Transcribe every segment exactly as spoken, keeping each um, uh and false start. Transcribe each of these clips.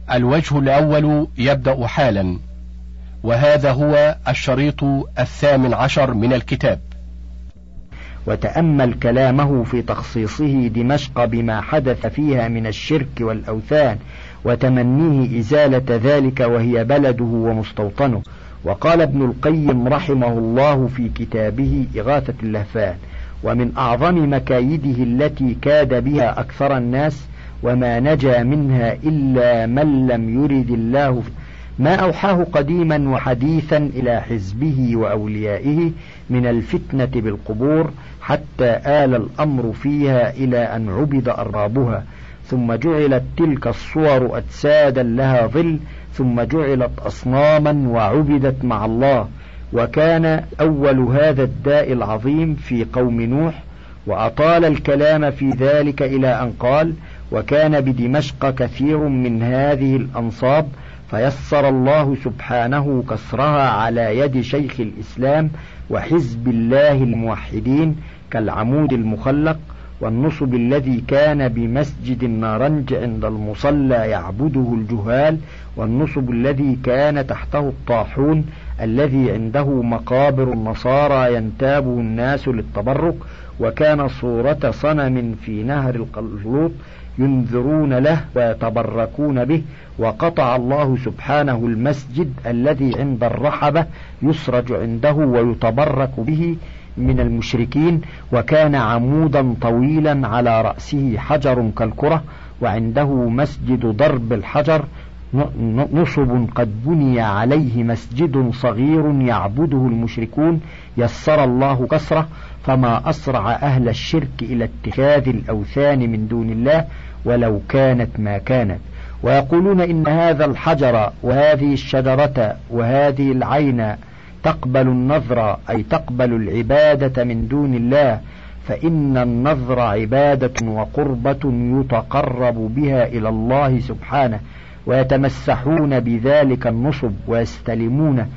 الوجه الأول يبدأ حالا، وهذا هو الشريط الثامن عشر من الكتاب. وتأمل كلامه في تخصيصه دمشق بما حدث فيها من الشرك والأوثان وتمنيه إزالة ذلك وهي بلده ومستوطنه. وقال ابن القيم رحمه الله في كتابه إغاثة اللهفان: ومن أعظم مكايده التي كاد بها أكثر الناس وما نجا منها إلا من لم يرد الله ما أوحاه قديما وحديثا إلى حزبه وأوليائه من الفتنة بالقبور، حتى آل الأمر فيها إلى أن عبد أربابها، ثم جعلت تلك الصور أجسادا لها ظل، ثم جعلت أصناما وعبدت مع الله. وكان أول هذا الداء العظيم في قوم نوح، وأطال الكلام في ذلك إلى أن قال: وكان بدمشق كثير من هذه الأنصاب، فيسر الله سبحانه كسرها على يد شيخ الإسلام وحزب الله الموحدين، كالعمود المخلق، والنصب الذي كان بمسجد النارنج عند المصلى يعبده الجهال، والنصب الذي كان تحته الطاحون الذي عنده مقابر النصارى ينتابه الناس للتبرك، وكان صورة صنم في نهر القلوط ينذرون له ويتبركون به، وقطع الله سبحانه المسجد الذي عند الرحبة يسرج عنده ويتبرك به من المشركين، وكان عمودا طويلا على رأسه حجر كالكرة، وعنده مسجد ضرب الحجر نصب قد بني عليه مسجد صغير يعبده المشركون، يسر الله كسره، فما أسرع أهل الشرك إلى اتخاذ الأوثان من دون الله ولو كانت ما كانت. ويقولون إن هذا الحجر وهذه الشجرة وهذه العين تقبل النظر، أي تقبل العبادة من دون الله، فإن النظر عبادة وقربة يتقرب بها إلى الله سبحانه، ويتمسحون بذلك النصب ويستلمونه.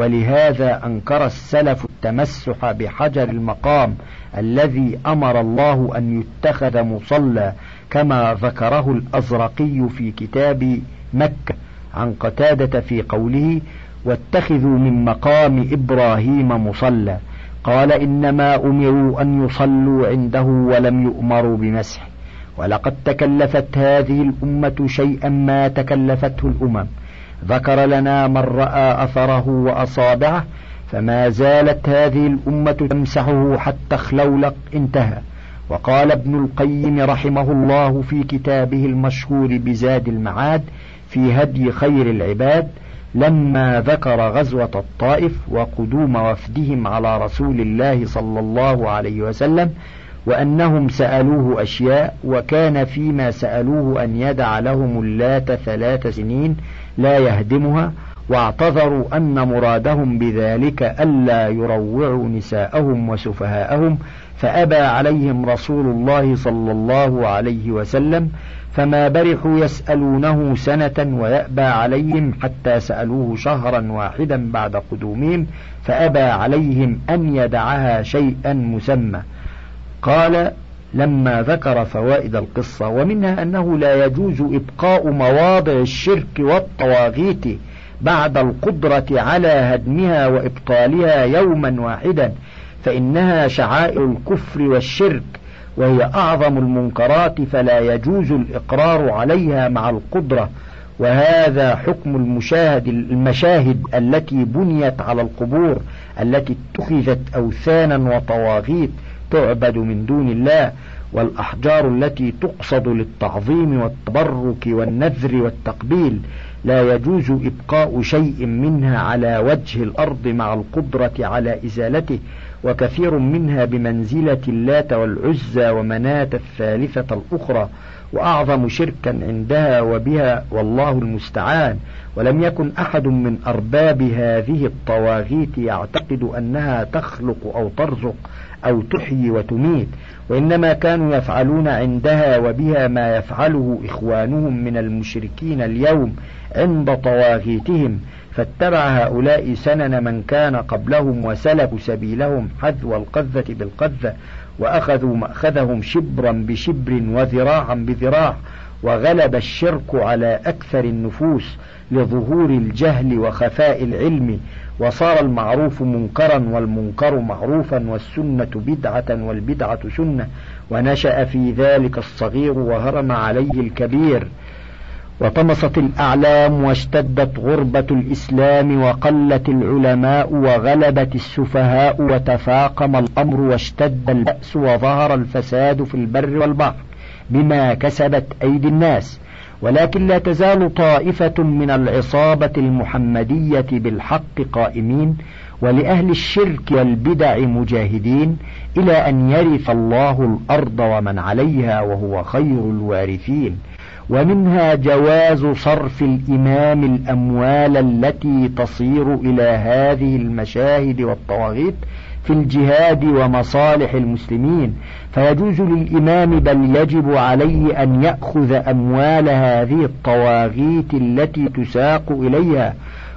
ولهذا أنكر السلف التمسح بحجر المقام الذي أمر الله أن يتخذ مصلى، كما ذكره الأزرقي في كتاب مكة عن قتادة في قوله: واتخذوا من مقام إبراهيم مصلى. قال: إنما أمروا أن يصلوا عنده ولم يؤمروا بمسح. ولقد تكلفت هذه الأمة شيئا ما تكلفته الأمم. ذكر لنا من رأى أثره وأصابعه، فما زالت هذه الأمة تمسحه حتى اخلولق انتهى. وقال ابن القيم رحمه الله في كتابه المشهور بزاد المعاد في هدي خير العباد، لما ذكر غزوة الطائف وقدوم وفدهم على رسول الله صلى الله عليه وسلم، وأنهم سألوه أشياء، وكان فيما سألوه أن يدع لهم اللات ثلاث سنين لا يهدمها، واعتذروا أن مرادهم بذلك ألا يروعوا نساءهم وسفهاءهم، فأبى عليهم رسول الله صلى الله عليه وسلم، فما برحوا يسألونه سنة ويأبى عليهم حتى سألوه شهرا واحدا بعد قدومهم، فأبى عليهم أن يدعها شيئا مسمى. قال: لما ذكر فوائد القصة، ومنها أنه لا يجوز إبقاء مواضع الشرك والطواغيت بعد القدرة على هدمها وإبطالها يوما واحدا، فإنها شعائر الكفر والشرك، وهي أعظم المنكرات، فلا يجوز الإقرار عليها مع القدرة. وهذا حكم المشاهد المشاهد التي بنيت على القبور، التي اتخذت أوثانا وطواغيت تعبد من دون الله، والأحجار التي تقصد للتعظيم والتبرك والنذر والتقبيل، لا يجوز إبقاء شيء منها على وجه الأرض مع القدرة على إزالته، وكثير منها بمنزلة اللات والعزى ومناة الثالثة الأخرى، وأعظم شركا عندها وبها والله المستعان. ولم يكن أحد من أرباب هذه الطواغيت يعتقد أنها تخلق أو ترزق أو تحيي وتميت، وإنما كانوا يفعلون عندها وبها ما يفعله إخوانهم من المشركين اليوم عند طواغيتهم، فاتبع هؤلاء سنن من كان قبلهم وسلكوا سبيلهم حذو القذة بالقذة، وأخذوا مأخذهم شبرا بشبر وذراعا بذراع، وغلب الشرك على أكثر النفوس لظهور الجهل وخفاء العلم، وصار المعروف منكرا والمنكر معروفا والسنة بدعة والبدعة سنة، ونشأ في ذلك الصغير وهرم عليه الكبير، وطمست الأعلام واشتدت غربة الإسلام وقلت العلماء وغلبت السفهاء وتفاقم الأمر واشتد البأس وظهر الفساد في البر والبحر بما كسبت أيدي الناس. ولكن لا تزال طائفة من العصابة المحمدية بالحق قائمين، ولأهل الشرك والبدع مجاهدين، إلى أن يرث الله الأرض ومن عليها وهو خير الوارثين. ومنها جواز صرف الإمام الأموال التي تصير إلى هذه المشاهد والطواغيت في الجهاد ومصالح المسلمين، فيجوز للإمام بل يجب عليه أن يأخذ أموال هذه الطواغيت التي تساق إليها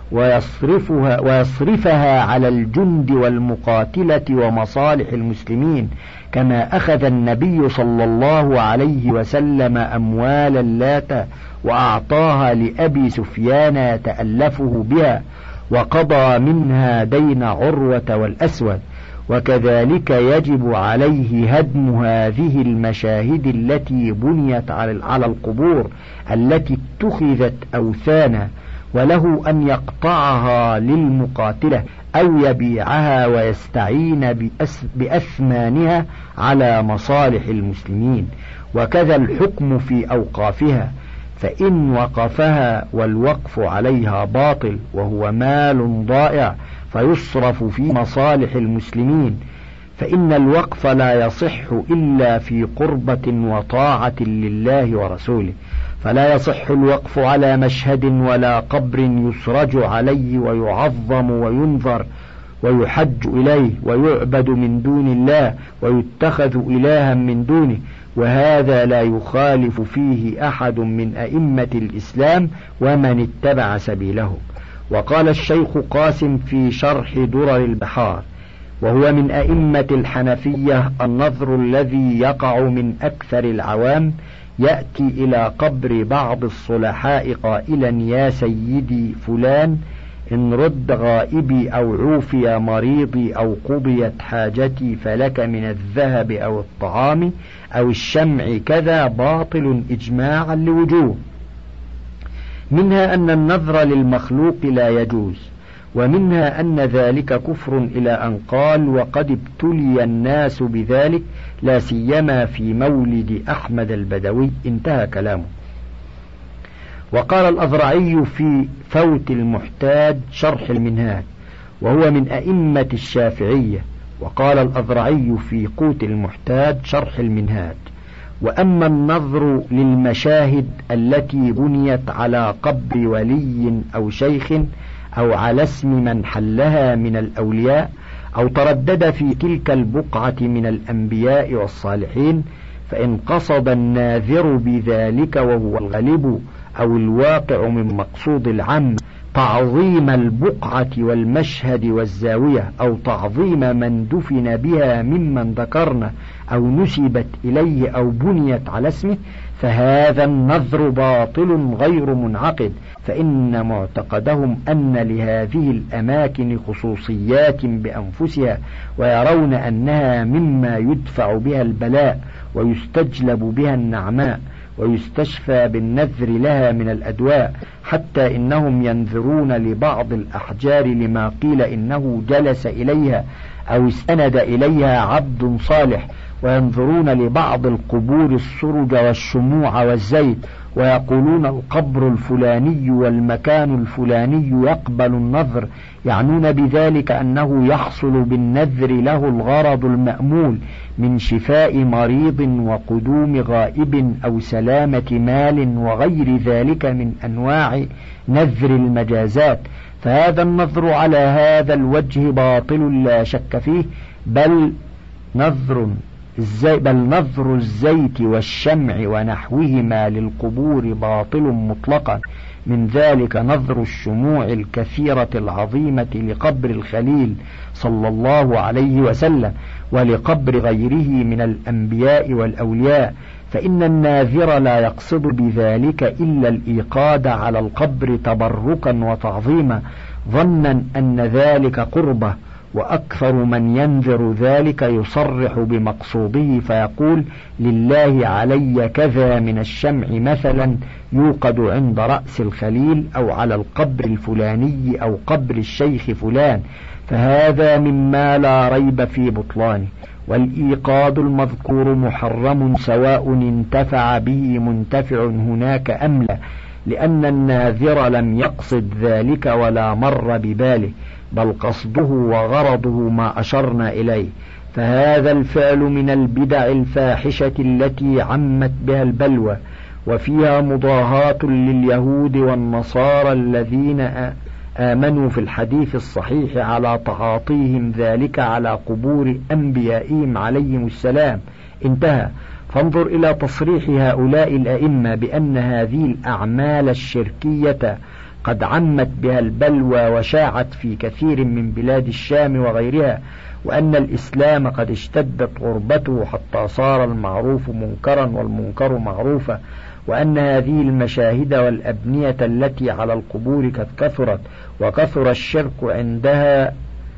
ويصرفها, ويصرفها على الجند والمقاتلة ومصالح المسلمين، كما أخذ النبي صلى الله عليه وسلم أموال اللات وأعطاها لأبي سفيان يتألفه بها، وقضى منها دين عروة والأسود. وكذلك يجب عليه هدم هذه المشاهد التي بنيت على القبور التي اتخذت أوثانا، وله أن يقطعها للمقاتلة أو يبيعها ويستعين بأثمانها على مصالح المسلمين. وكذا الحكم في أوقافها، فإن وقفها والوقف عليها باطل وهو مال ضائع فيصرف في مصالح المسلمين، فإن الوقف لا يصح إلا في قربة وطاعة لله ورسوله، فلا يصح الوقف على مشهد ولا قبر يسرج عليه ويعظم وينظر ويحج إليه ويعبد من دون الله ويتخذ إلها من دونه، وهذا لا يخالف فيه أحد من أئمة الإسلام ومن اتبع سبيله. وقال الشيخ قاسم في شرح درر البحار، وهو من أئمة الحنفية: النظر الذي يقع من أكثر العوام يأتي إلى قبر بعض الصلحاء قائلا: يا سيدي فلان، إن رد غائبي أو عوفي مريضي أو قضيت حاجتي فلك من الذهب أو الطعام أو الشمع كذا، باطل إجماعا لوجوه. منها أن النذر للمخلوق لا يجوز، ومنها أن ذلك كفر إلى أن قال: وقد ابتلي الناس بذلك لا سيما في مولد أحمد البدوي. انتهى كلامه. وقال الأذرعي في فوت المحتاج شرح المنهاج، وهو من أئمة الشافعية. وقال الأذرعي في قوت المحتاج شرح المنهاج: وأما النظر للمشاهد التي بنيت على قبر ولي أو شيخ أو على اسم من حلها من الأولياء أو تردد في تلك البقعة من الأنبياء والصالحين، فإن قصد الناذر بذلك وهو الغالب أو الواقع من مقصود العام تعظيم البقعة والمشهد والزاوية، أو تعظيم من دفن بها ممن ذكرنا أو نسبت إليه أو بنيت على اسمه، فهذا النذر باطل غير منعقد، فإن معتقدهم أن لهذه الأماكن خصوصيات بأنفسها، ويرون أنها مما يدفع بها البلاء ويستجلب بها النعماء ويستشفى بالنذر لها من الأدواء، حتى إنهم ينذرون لبعض الأحجار لما قيل إنه جلس إليها أو استند إليها عبد صالح، وينظرون لبعض القبور السرج والشموع والزيت، ويقولون القبر الفلاني والمكان الفلاني يقبل النذر، يعنون بذلك أنه يحصل بالنذر له الغرض المأمول من شفاء مريض وقدوم غائب أو سلامة مال وغير ذلك من أنواع نذر المجازات. فهذا النذر على هذا الوجه باطل لا شك فيه، بل نذر الزي بل نذر الزيت والشمع ونحوهما للقبور باطل مطلقا. من ذلك نذر الشموع الكثيرة العظيمة لقبر الخليل صلى الله عليه وسلم ولقبر غيره من الأنبياء والأولياء، فإن الناذر لا يقصد بذلك إلا الإيقاد على القبر تبركا وتعظيما ظنا أن ذلك قربة، وأكثر من ينذر ذلك يصرح بمقصوده فيقول لله علي كذا من الشمع مثلا يوقد عند رأس الخليل أو على القبر الفلاني أو قبر الشيخ فلان، فهذا مما لا ريب في بطلانه. والإيقاد المذكور محرم سواء انتفع به منتفع هناك أم لا، لأن الناذر لم يقصد ذلك ولا مر بباله، بل قصده وغرضه ما أشرنا إليه. فهذا الفعل من البدع الفاحشة التي عمت بها البلوى، وفيها مضاهاة لليهود والنصارى الذين آمنوا في الحديث الصحيح على تعاطيهم ذلك على قبور أنبيائهم عليهم السلام. انتهى. فانظر إلى تصريح هؤلاء الأئمة بأن هذه الأعمال الشركية قد عمت بها البلوى وشاعت في كثير من بلاد الشام وغيرها، وأن الإسلام قد اشتدت غربته حتى صار المعروف منكرا والمنكر معروفا، وأن هذه المشاهد والأبنية التي على القبور قد كثرت، وكثر الشرك عندها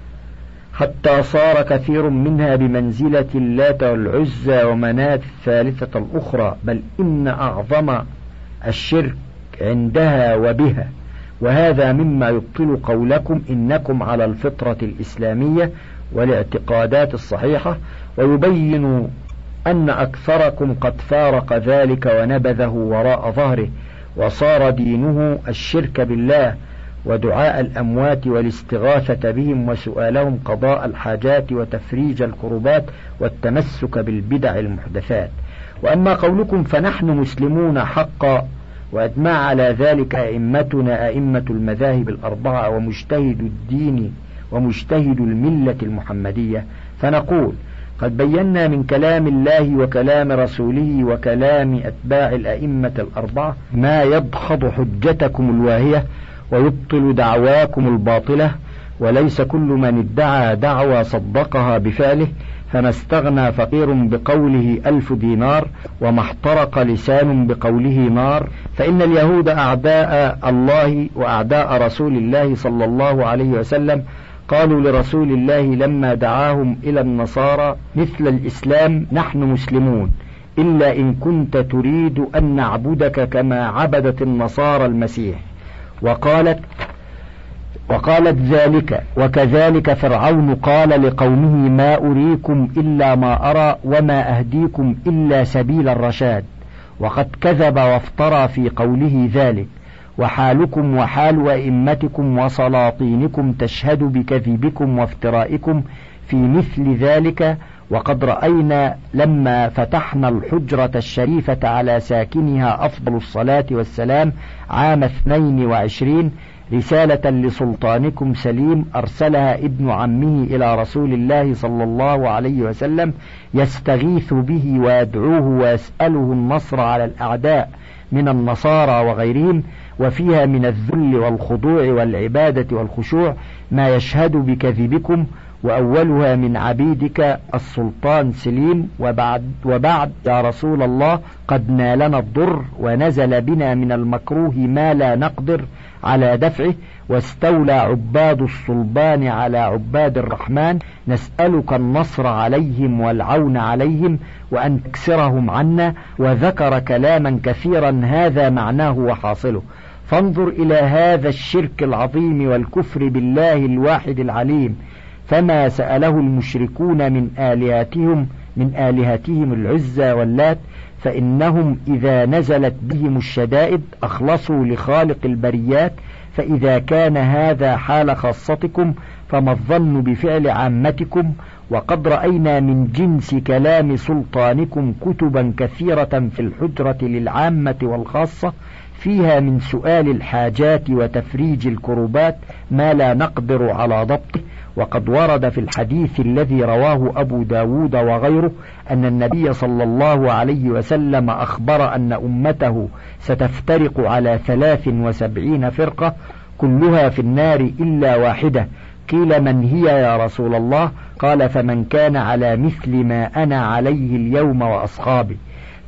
حتى صار كثير منها بمنزلة اللات والعزى ومناة الثالثة الأخرى، بل إن أعظم الشرك عندها وبها. وهذا مما يبطل قولكم إنكم على الفطرة الإسلامية والاعتقادات الصحيحة، ويبين أن أكثركم قد فارق ذلك ونبذه وراء ظهره، وصار دينه الشرك بالله ودعاء الأموات والاستغاثة بهم وسؤالهم قضاء الحاجات وتفريج الكربات والتمسك بالبدع المحدثات. وأما قولكم فنحن مسلمون حقا، وأجمع على ذلك أئمتنا أئمة المذاهب الأربعة ومجتهد الدين ومجتهد الملة المحمدية، فنقول قد بينا من كلام الله وكلام رسوله وكلام أتباع الأئمة الأربعة ما يدحض حجتكم الواهية ويبطل دعواكم الباطلة، وليس كل من ادعى دعوى صدقها بفعله، فما استغنى فقير بقوله ألف دينار وما احترق لسان بقوله نار. فإن اليهود أعداء الله وأعداء رسول الله صلى الله عليه وسلم قالوا لرسول الله لما دعاهم إلى النصارى مثل الإسلام نحن مسلمون، إلا إن كنت تريد أن نعبدك كما عبدت النصارى المسيح. وقالت وقالت ذلك. وكذلك فرعون قال لقومه ما أريكم إلا ما أرى وما أهديكم إلا سبيل الرشاد، وقد كذب وافترى في قوله ذلك. وحالكم وحال أئمتكم وسلاطينكم تشهد بكذبكم وافترائكم في مثل ذلك. وقد رأينا لما فتحنا الحجرة الشريفة على ساكنها أفضل الصلاة والسلام عام اثنين وعشرين رسالة لسلطانكم سليم أرسلها ابن عمه إلى رسول الله صلى الله عليه وسلم يستغيث به ويدعوه ويسأله النصر على الأعداء من النصارى وغيرهم، وفيها من الذل والخضوع والعبادة والخشوع ما يشهد بكذبكم، وأولها من عبيدك السلطان سليم. وبعد, وبعد يا رسول الله قد نالنا الضر ونزل بنا من المكروه ما لا نقدر على دفعه، واستولى عباد الصلبان على عباد الرحمن، نسألك النصر عليهم والعون عليهم وأن تكسرهم عنا. وذكر كلاما كثيرا هذا معناه وحاصله. فانظر إلى هذا الشرك العظيم والكفر بالله الواحد العليم، فما سأله المشركون من آلهتهم من آلهتهم العزى واللات، فإنهم إذا نزلت بهم الشدائد أخلصوا لخالق البريات. فإذا كان هذا حال خاصتكم فما الظن بفعل عامتكم؟ وقد رأينا من جنس كلام سلطانكم كتبا كثيرة في الحجرة للعامة والخاصة فيها من سؤال الحاجات وتفريج الكربات ما لا نقدر على ضبطه. وقد ورد في الحديث الذي رواه أبو داود وغيره أن النبي صلى الله عليه وسلم أخبر أن أمته ستفترق على ثلاث وسبعين فرقة كلها في النار إلا واحدة. قيل من هي يا رسول الله؟ قال فمن كان على مثل ما أنا عليه اليوم وأصحابي.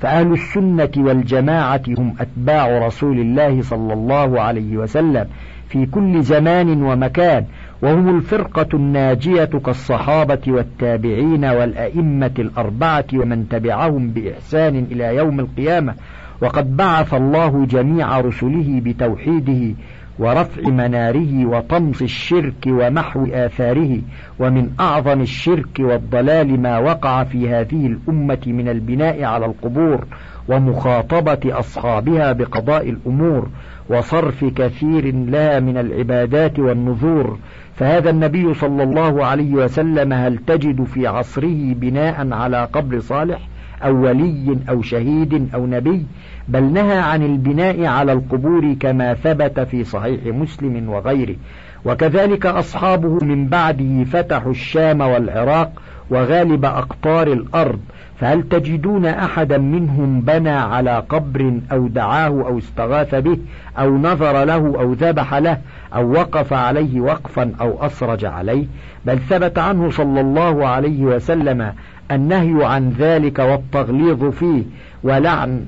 فأهل السنة والجماعة هم أتباع رسول الله صلى الله عليه وسلم في كل زمان ومكان، وهم الفرقة الناجية كالصحابة والتابعين والأئمة الأربعة ومن تبعهم بإحسان إلى يوم القيامة. وقد بعث الله جميع رسله بتوحيده ورفع مناره وطمس الشرك ومحو آثاره. ومن أعظم الشرك والضلال ما وقع في هذه الأمة من البناء على القبور ومخاطبة أصحابها بقضاء الأمور وصرف كثير لها من العبادات والنذور. فهذا النبي صلى الله عليه وسلم هل تجد في عصره بناء على قبر صالح أو ولي أو شهيد أو نبي؟ بل نهى عن البناء على القبور كما ثبت في صحيح مسلم وغيره. وكذلك أصحابه من بعده فتحوا الشام والعراق وغالب أقطار الأرض، فهل تجدون أحدا منهم بنى على قبر أو دعاه أو استغاث به أو نظر له أو ذبح له أو وقف عليه وقفا أو أسرج عليه؟ بل ثبت عنه صلى الله عليه وسلم النهي عن ذلك والتغليظ فيه ولعن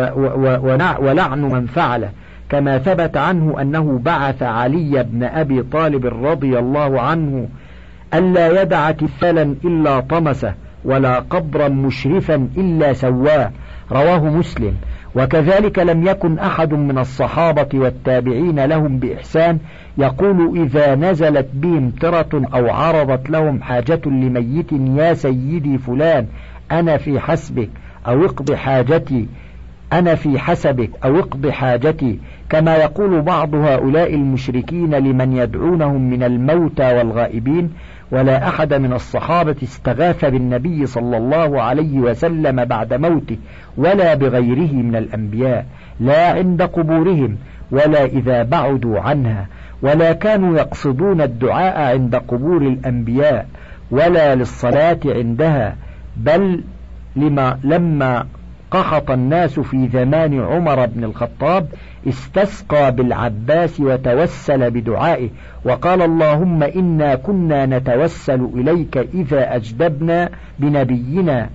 ولعن من فعله، كما ثبت عنه أنه بعث علي بن أبي طالب رضي الله عنه ألا يدع تمثالا إلا طمسه ولا قبرا مشرفا إلا سواه، رواه مسلم. وكذلك لم يكن أحد من الصحابة والتابعين لهم بإحسان يقول إذا نزلت بهم ترة أو عرضت لهم حاجة لميت يا سيدي فلان أنا في حسبك أو اقض حاجتي أنا في حسبك أو اقض حاجتي، كما يقول بعض هؤلاء المشركين لمن يدعونهم من الموتى والغائبين. ولا أحد من الصحابة استغاث بالنبي صلى الله عليه وسلم بعد موته ولا بغيره من الأنبياء، لا عند قبورهم ولا إذا بعدوا عنها، ولا كانوا يقصدون الدعاء عند قبور الأنبياء ولا للصلاة عندها. بل لما لما قحط الناس في زمان عمر بن الخطاب استسقى بالعباس وتوسل بدعائه وقال اللهم إنا كنا نتوسل إليك إذا أجدبنا بنبينا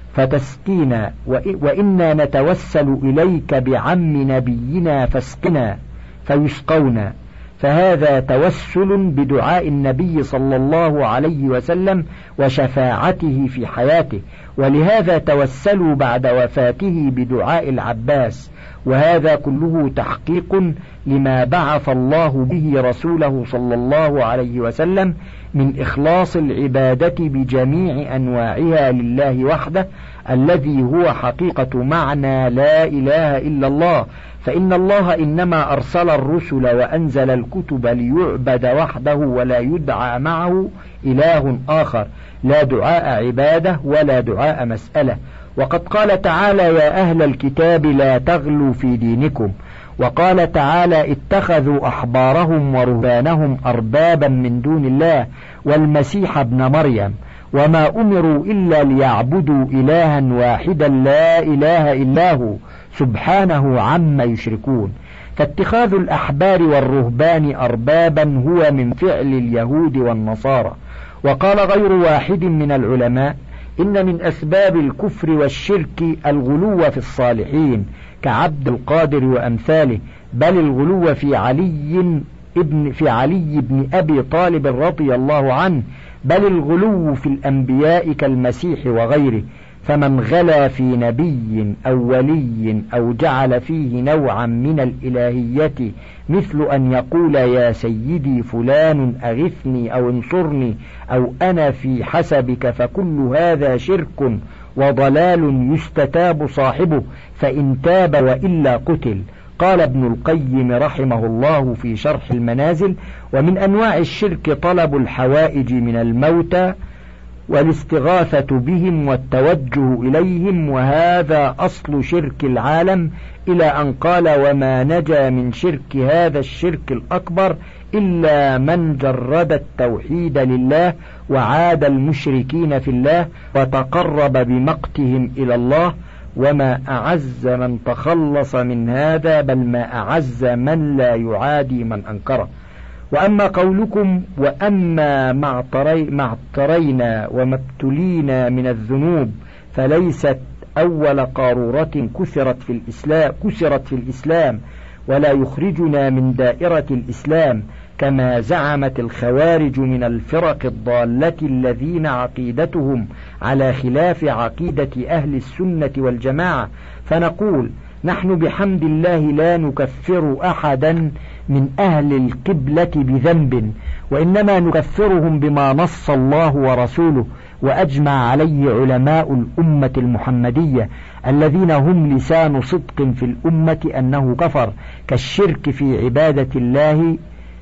فتسقينا، وإنا نتوسل إليك بعم نبينا فاسقنا فيسقونا. فهذا توسل بدعاء النبي صلى الله عليه وسلم وشفاعته في حياته، ولهذا توسلوا بعد وفاته بدعاء العباس. وهذا كله تحقيق لما بعث الله به رسوله صلى الله عليه وسلم من إخلاص العبادة بجميع أنواعها لله وحده، الذي هو حقيقة معنى لا إله إلا الله. فإن الله إنما أرسل الرسل وأنزل الكتب ليعبد وحده ولا يدعى معه إله آخر، لا دعاء عبادة ولا دعاء مسألة. وقد قال تعالى يا أهل الكتاب لا تغلوا في دينكم، وقال تعالى اتخذوا أحبارهم ورهبانهم أربابا من دون الله والمسيح ابن مريم وما أمروا إلا ليعبدوا إلها واحدا لا إله إلا هو سبحانه عما يشركون. فاتخاذ الأحبار والرهبان أربابا هو من فعل اليهود والنصارى. وقال غير واحد من العلماء إن من أسباب الكفر والشرك الغلو في الصالحين كعبد القادر وأمثاله، بل الغلو في علي ابن في علي بن أبي طالب رضي الله عنه، بل الغلو في الأنبياء كالمسيح وغيره. فمن غلا في نبي أو ولي أو جعل فيه نوعا من الإلهية مثل أن يقول يا سيدي فلان أغثني أو انصرني أو أنا في حسبك، فكل هذا شرك وضلال يستتاب صاحبه، فإن تاب وإلا قتل. قال ابن القيم رحمه الله في شرح المنازل ومن أنواع الشرك طلب الحوائج من الموتى والاستغاثة بهم والتوجه إليهم، وهذا أصل شرك العالم، إلى أن قال وما نجا من شرك هذا الشرك الأكبر إلا من جرد التوحيد لله وعاد المشركين في الله وتقرب بمقتهم إلى الله. وما أعز من تخلص من هذا، بل ما أعز من لا يعادي من أنكره. وأما قولكم وأما ما اعترينا وما ابتلينا من الذنوب فليست أول قارورة كسرت في الإسلام كسرت في الإسلام ولا يخرجنا من دائرة الإسلام كما زعمت الخوارج من الفرق الضالة الذين عقيدتهم على خلاف عقيدة أهل السنة والجماعة. فنقول نحن بحمد الله لا نكفر أحدا من أهل القبلة بذنب، وإنما نكفرهم بما نص الله ورسوله وأجمع عليه علماء الأمة المحمدية الذين هم لسان صدق في الأمة أنه كفر، كالشرك في عبادة الله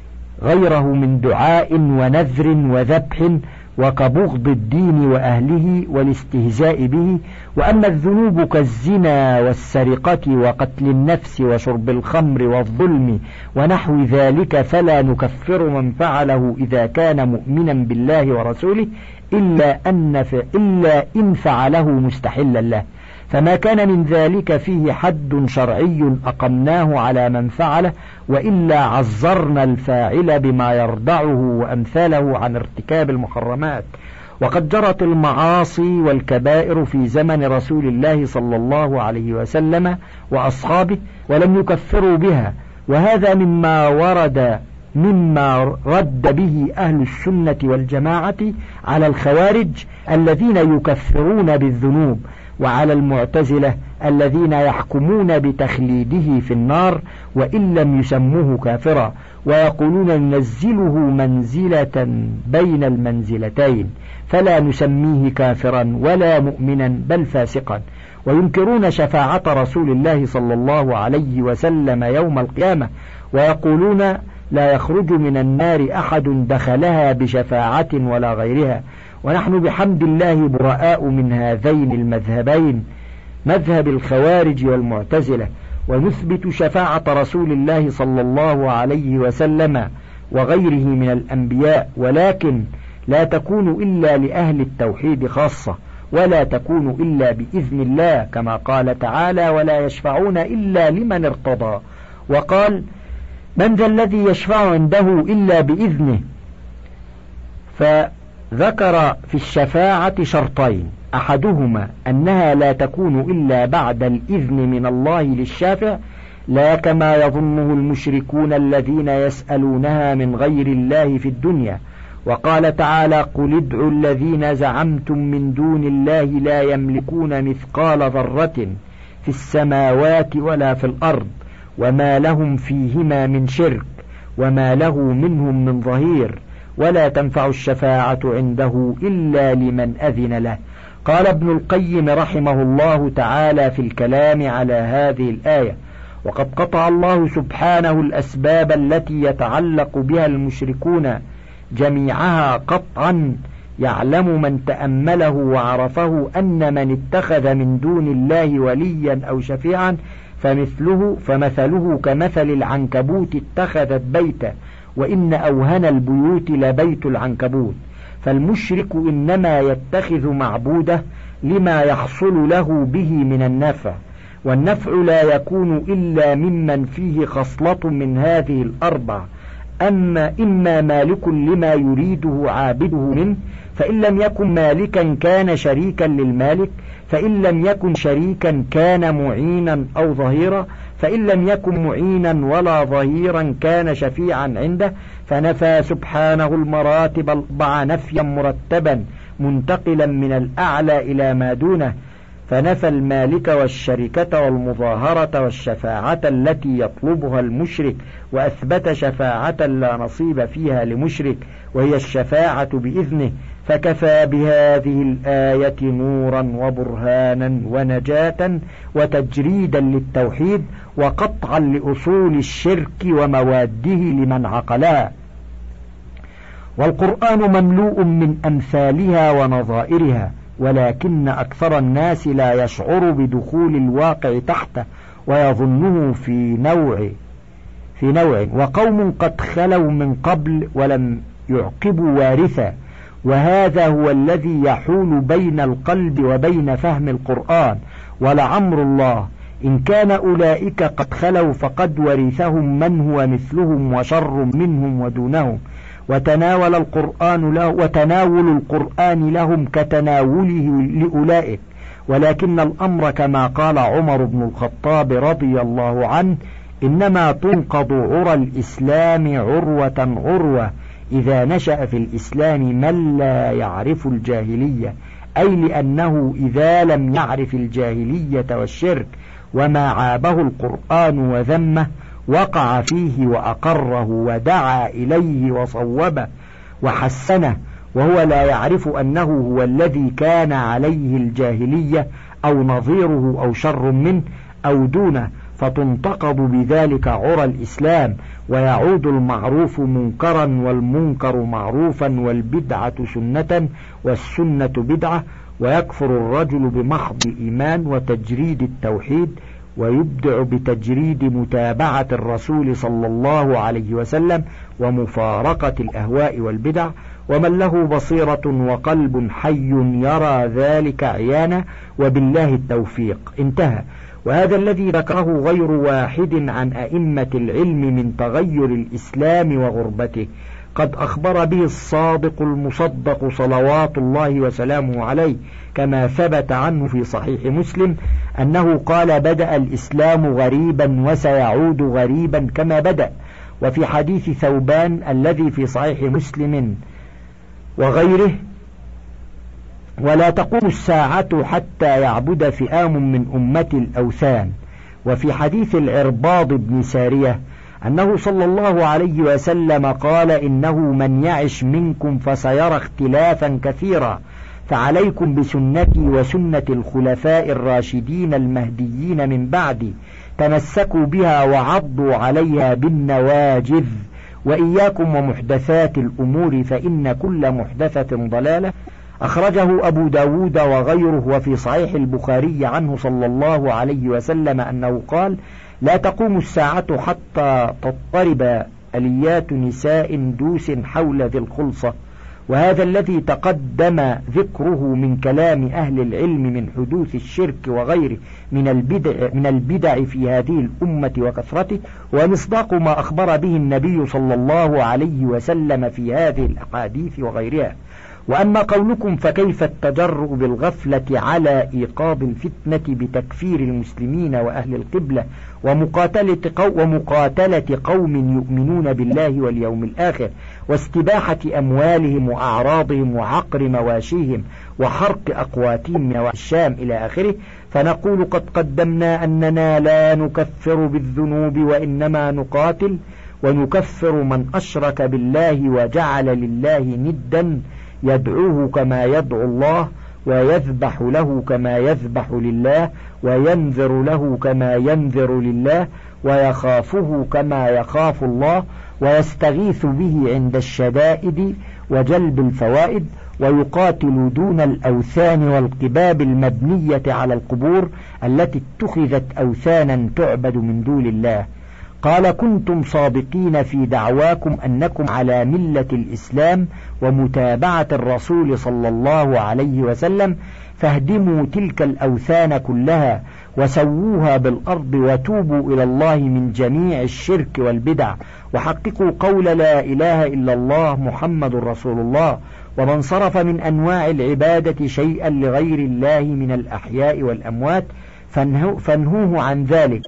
غيره من دعاء ونذر وذبح، وكبغض الدين وأهله والاستهزاء به. وأما الذنوب كالزنا والسرقة وقتل النفس وشرب الخمر والظلم ونحو ذلك فلا نكفر من فعله إذا كان مؤمنا بالله ورسوله إلا أن إلا إن فعله مستحلا له، فما كان من ذلك فيه حد شرعي أقمناه على من فعله، وإلا عزرنا الفاعل بما يردعه وأمثاله عن ارتكاب المحرمات. وقد جرت المعاصي والكبائر في زمن رسول الله صلى الله عليه وسلم وأصحابه ولم يكفروا بها، وهذا مما ورد مما رد به أهل السنة والجماعة على الخوارج الذين يكفرون بالذنوب، وعلى المعتزلة الذين يحكمون بتخليده في النار وإن لم يسموه كافرا، ويقولون ننزله منزلة بين المنزلتين فلا نسميه كافرا ولا مؤمنا بل فاسقا، وينكرون شفاعة رسول الله صلى الله عليه وسلم يوم القيامة، ويقولون لا يخرج من النار أحد دخلها بشفاعة ولا غيرها. ونحن بحمد الله براء من هذين المذهبين، مذهب الخوارج والمعتزلة، ونثبت شفاعة رسول الله صلى الله عليه وسلم وغيره من الأنبياء، ولكن لا تكون إلا لأهل التوحيد خاصة، ولا تكون إلا بإذن الله كما قال تعالى ولا يشفعون إلا لمن ارتضى، وقال من ذا الذي يشفع عنده إلا بإذنه. فذكر في الشفاعة شرطين، أحدهما أنها لا تكون إلا بعد الإذن من الله للشافع، لا كما يظنه المشركون الذين يسألونها من غير الله في الدنيا. وقال تعالى قل ادعوا الذين زعمتم من دون الله لا يملكون مثقال ذرة في السماوات ولا في الأرض وما لهم فيهما من شرك وما له منهم من ظهير ولا تنفع الشفاعة عنده إلا لمن أذن له. قال ابن القيم رحمه الله تعالى في الكلام على هذه الآية وقد قطع الله سبحانه الأسباب التي يتعلق بها المشركون جميعها قطعا، يعلم من تأمله وعرفه أن من اتخذ من دون الله وليا أو شفيعا فمثله فمثله كمثل العنكبوت اتخذت بيتا وإن أوهن البيوت لبيت العنكبوت. فالمشرك إنما يتخذ معبوده لما يحصل له به من النفع، والنفع لا يكون إلا ممن فيه خصلة من هذه الأربع، أما إما مالك لما يريده عابده منه، فإن لم يكن مالكا كان شريكا للمالك، فإن لم يكن شريكا كان معينا أو ظهيرا، فإن لم يكن معينا ولا ظهيرا كان شفيعا عنده. فنفى سبحانه المراتب الأربع نفيا مرتبا منتقلا من الأعلى إلى ما دونه، فنفى المالك والشركة والمظاهرة والشفاعة التي يطلبها المشرك، وأثبت شفاعة لا نصيب فيها لمشرك وهي الشفاعة بإذنه، فكفى بهذه الآية نورا وبرهانا ونجاة وتجريدا للتوحيد وقطعا لأصول الشرك ومواده لمن عقلها. والقرآن مملوء من أمثالها ونظائرها، ولكن أكثر الناس لا يشعر بدخول الواقع تحته ويظنه في نوع في نوع وقوم قد خلوا من قبل ولم يعقبوا وارثا، وهذا هو الذي يحول بين القلب وبين فهم القرآن. ولعمر الله إن كان أولئك قد خلوا فقد ورثهم من هو مثلهم وشر منهم ودونهم، وتناول القرآن له وتناول القرآن لهم كتناوله لأولئك، ولكن الأمر كما قال عمر بن الخطاب رضي الله عنه: إنما تنقض عرى الإسلام عروة عروة إذا نشأ في الإسلام من لا يعرف الجاهلية، أي لأنه إذا لم يعرف الجاهلية والشرك وما عابه القرآن وذمه وقع فيه وأقره ودعا إليه وصوبه وحسنه، وهو لا يعرف أنه هو الذي كان عليه الجاهلية أو نظيره أو شر منه أو دونه، فتنتقض بذلك عرى الإسلام، ويعود المعروف منكرا والمنكر معروفا والبدعة سنة والسنة بدعة، ويكفر الرجل بمحض الإيمان وتجريد التوحيد، ويبدع بتجريد متابعة الرسول صلى الله عليه وسلم ومفارقة الأهواء والبدع، ومن له بصيرة وقلب حي يرى ذلك عيانا، وبالله التوفيق. انتهى. وهذا الذي ذكره غير واحد عن أئمة العلم من تغير الإسلام وغربته قد أخبر به الصادق المصدق صلوات الله وسلامه عليه، كما ثبت عنه في صحيح مسلم أنه قال: بدأ الإسلام غريبا وسيعود غريبا كما بدأ. وفي حديث ثوبان الذي في صحيح مسلم وغيره: ولا تقوم الساعة حتى يعبد فئام من أمتي الأوثان. وفي حديث العرباض بن سارية أنه صلى الله عليه وسلم قال: إنه من يعش منكم فسيرى اختلافا كثيرا، فعليكم بسنتي وسنة الخلفاء الراشدين المهديين من بعدي، تمسكوا بها وعضوا عليها بالنواجذ، وإياكم ومحدثات الأمور فإن كل محدثة ضلالة. أخرجه أبو داود وغيره. وفي صحيح البخاري عنه صلى الله عليه وسلم أنه قال: لا تقوم الساعة حتى تضطرب أليات نساء دوس حول ذي الخلصة. وهذا الذي تقدم ذكره من كلام أهل العلم من حدوث الشرك وغيره من البدع, من البدع في هذه الأمة وكثرته، ومصداق ما أخبر به النبي صلى الله عليه وسلم في هذه الأحاديث وغيرها. وأما قولكم فكيف التجرؤ بالغفلة على إيقاظ الفتنة بتكفير المسلمين وأهل القبلة ومقاتلة, قو ومقاتلة قوم يؤمنون بالله واليوم الآخر واستباحة أموالهم وأعراضهم وعقر مواشيهم وحرق أقواتهم والشام إلى آخره، فنقول قد قدمنا أننا لا نكفر بالذنوب وإنما نقاتل ونكفر من أشرك بالله وجعل لله ندا، يدعوه كما يدعو الله، ويذبح له كما يذبح لله، وينذر له كما ينذر لله، ويخافه كما يخاف الله، ويستغيث به عند الشدائد وجلب الفوائد، ويقاتل دون الأوثان والقباب المبنية على القبور التي اتخذت أوثانا تعبد من دون الله. قال: كنتم صادقين في دعواكم أنكم على ملة الإسلام ومتابعة الرسول صلى الله عليه وسلم، فاهدموا تلك الأوثان كلها وسووها بالأرض وتوبوا إلى الله من جميع الشرك والبدع، وحققوا قول لا إله إلا الله محمد رسول الله. ومن صرف من أنواع العبادة شيئا لغير الله من الأحياء والأموات فانهوه عن ذلك،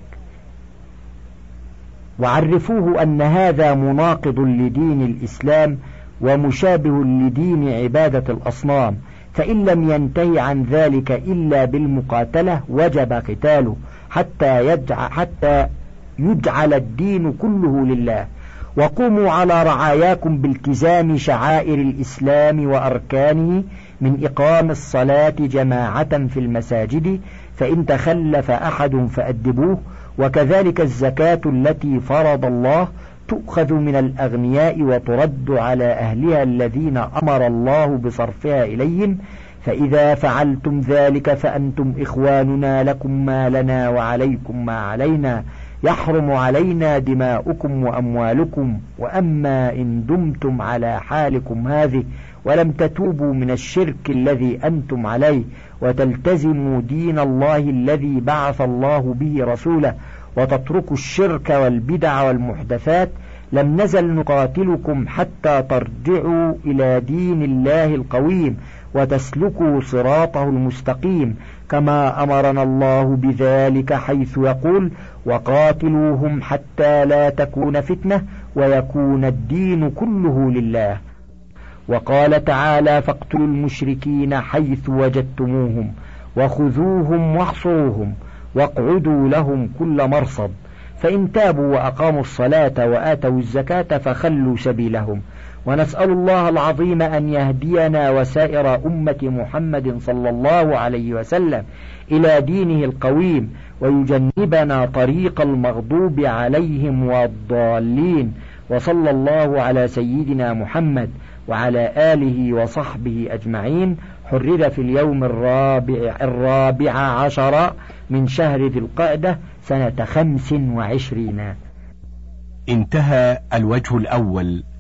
وعرفوه أن هذا مناقض لدين الإسلام ومشابه لدين عبادة الأصنام، فإن لم ينتهي عن ذلك إلا بالمقاتلة وجب قتاله حتى يجعل, حتى يجعل الدين كله لله. وقوموا على رعاياكم بالتزام شعائر الإسلام وأركانه من إقام الصلاة جماعة في المساجد، فإن تخلف أحد فأدبوه، وكذلك الزكاة التي فرض الله تؤخذ من الأغنياء وترد على أهلها الذين أمر الله بصرفها إليهم، فإذا فعلتم ذلك فأنتم إخواننا، لكم ما لنا وعليكم ما علينا، يحرم علينا دماؤكم وأموالكم. وأما إن دمتم على حالكم هذه ولم تتوبوا من الشرك الذي أنتم عليه وتلتزموا دين الله الذي بعث الله به رسوله وتتركوا الشرك والبدع والمحدثات، لم نزل نقاتلكم حتى ترجعوا إلى دين الله القويم وتسلكوا صراطه المستقيم، كما أمرنا الله بذلك حيث يقول: وقاتلوهم حتى لا تكون فتنة ويكون الدين كله لله. وقال تعالى: فاقتلوا المشركين حيث وجدتموهم وخذوهم واحصروهم واقعدوا لهم كل مرصد، فإن تابوا وأقاموا الصلاة وآتوا الزكاة فخلوا سبيلهم. ونسأل الله العظيم أن يهدينا وسائر أمة محمد صلى الله عليه وسلم إلى دينه القويم، ويجنبنا طريق المغضوب عليهم والضالين. وصلى الله على سيدنا محمد وعلى آله وصحبه أجمعين. حرر في اليوم الرابع, الرابع عشر من شهر ذي القعدة سنة خمس وعشرين. انتهى الوجه الأول.